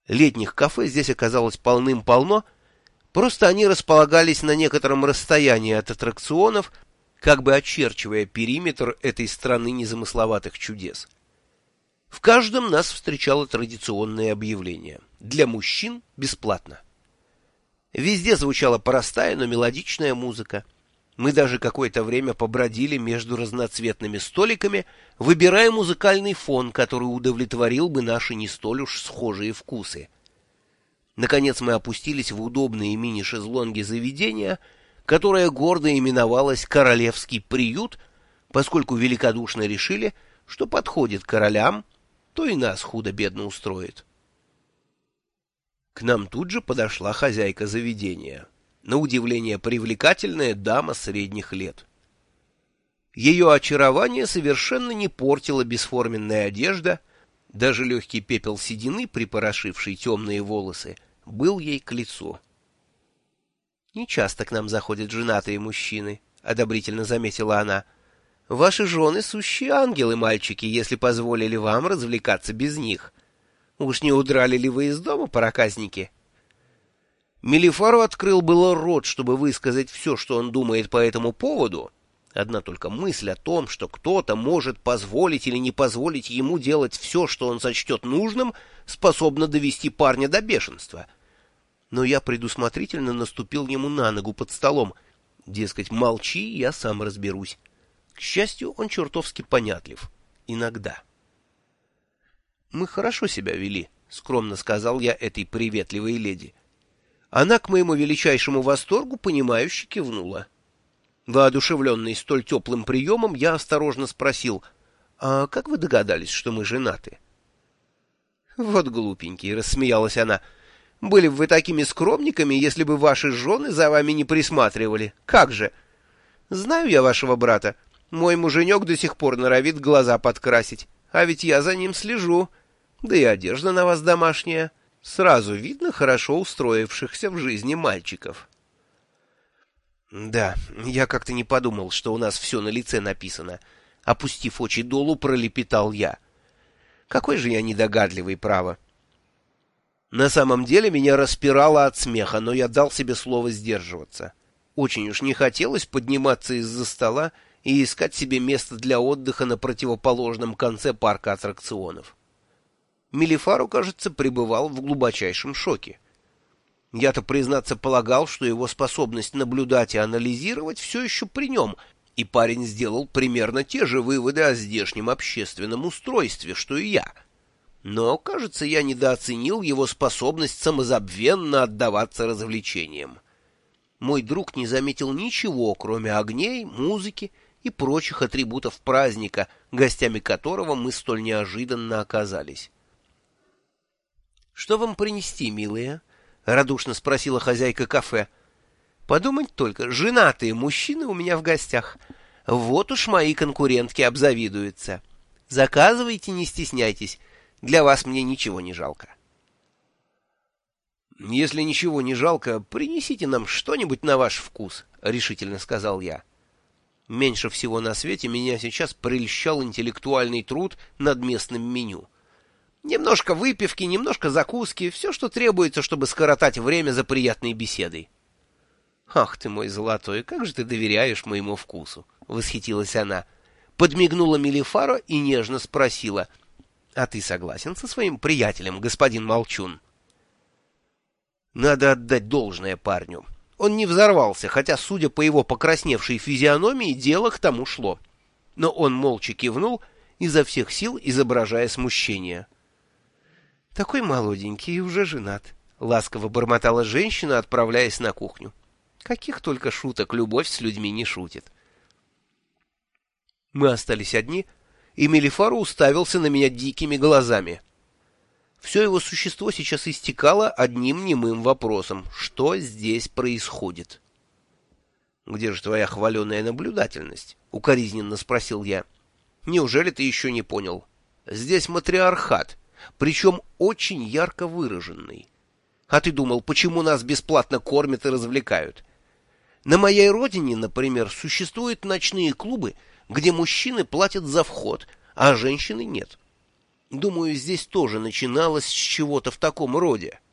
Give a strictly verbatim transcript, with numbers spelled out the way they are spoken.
Летних кафе здесь оказалось полным-полно, просто они располагались на некотором расстоянии от аттракционов, как бы очерчивая периметр этой страны незамысловатых чудес. В каждом нас встречало традиционное объявление: для мужчин бесплатно. Везде звучала простая, но мелодичная музыка. Мы даже какое-то время побродили между разноцветными столиками, выбирая музыкальный фон, который удовлетворил бы наши не столь уж схожие вкусы. Наконец мы опустились в удобные мини-шезлонги заведения, которое гордо именовалось «Королевский приют», поскольку великодушно решили, что подходит королям, то и нас худо-бедно устроит. К нам тут же подошла хозяйка заведения, на удивление привлекательная дама средних лет. Ее очарование совершенно не портила бесформенная одежда, даже легкий пепел седины, припорошивший темные волосы, был ей к лицу. «Не часто к нам заходят женатые мужчины», — одобрительно заметила она. «Ваши жены — сущие ангелы, мальчики, если позволили вам развлекаться без них. Уж не удрали ли вы из дома, проказники?» Мелифаро открыл было рот, чтобы высказать все, что он думает по этому поводу. Одна только мысль о том, что кто-то может позволить или не позволить ему делать все, что он сочтет нужным, способна довести парня до бешенства. Но я предусмотрительно наступил ему на ногу под столом. Дескать, молчи, я сам разберусь. К счастью, он чертовски понятлив. Иногда. «Мы хорошо себя вели», — скромно сказал я этой приветливой леди. Она, к моему величайшему восторгу, понимающе кивнула. Воодушевленный столь теплым приемом, я осторожно спросил: «А как вы догадались, что мы женаты?» «Вот глупенький», — рассмеялась она. «Были бы вы такими скромниками, если бы ваши жены за вами не присматривали. Как же? Знаю я вашего брата. Мой муженек до сих пор норовит глаза подкрасить, а ведь я за ним слежу. Да и одежда на вас домашняя. Сразу видно хорошо устроившихся в жизни мальчиков». «Да, я как-то не подумал, что у нас все на лице написано», — опустив очи долу, пролепетал я. «Какой же я недогадливый, право». На самом деле меня распирало от смеха, но я дал себе слово сдерживаться. Очень уж не хотелось подниматься из-за стола и искать себе место для отдыха на противоположном конце парка аттракционов. Мелифаро, кажется, пребывал в глубочайшем шоке. Я-то, признаться, полагал, что его способность наблюдать и анализировать все еще при нем, и парень сделал примерно те же выводы о здешнем общественном устройстве, что и я. Но, кажется, я недооценил его способность самозабвенно отдаваться развлечениям. Мой друг не заметил ничего, кроме огней, музыки и прочих атрибутов праздника, гостями которого мы столь неожиданно оказались. «Что вам принести, милые?» — радушно спросила хозяйка кафе. «Подумать только, женатые мужчины у меня в гостях. Вот уж мои конкурентки обзавидуются. Заказывайте, не стесняйтесь. Для вас мне ничего не жалко». «Если ничего не жалко, принесите нам что-нибудь на ваш вкус», — решительно сказал я. Меньше всего на свете меня сейчас прельщал интеллектуальный труд над местным меню. Немножко выпивки, немножко закуски, все, что требуется, чтобы скоротать время за приятной беседой. «Ах ты мой золотой, как же ты доверяешь моему вкусу!» — восхитилась она. Подмигнула Мелифаро и нежно спросила: «А ты согласен со своим приятелем, господин Молчун?» Надо отдать должное парню. Он не взорвался, хотя, судя по его покрасневшей физиономии, дело к тому шло. Но он молча кивнул, изо всех сил изображая смущение. «Такой молоденький и уже женат», — ласково бормотала женщина, отправляясь на кухню. «Каких только шуток любовь с людьми не шутит». Мы остались одни, и Мелифаро уставился на меня дикими глазами. Все его существо сейчас истекало одним немым вопросом: что здесь происходит? «Где же твоя хваленая наблюдательность?» — укоризненно спросил я. «Неужели ты еще не понял? Здесь матриархат, причем очень ярко выраженный. А ты думал, почему нас бесплатно кормят и развлекают? На моей родине, например, существуют ночные клубы, где мужчины платят за вход, а женщины нет. Думаю, здесь тоже начиналось с чего-то в таком роде.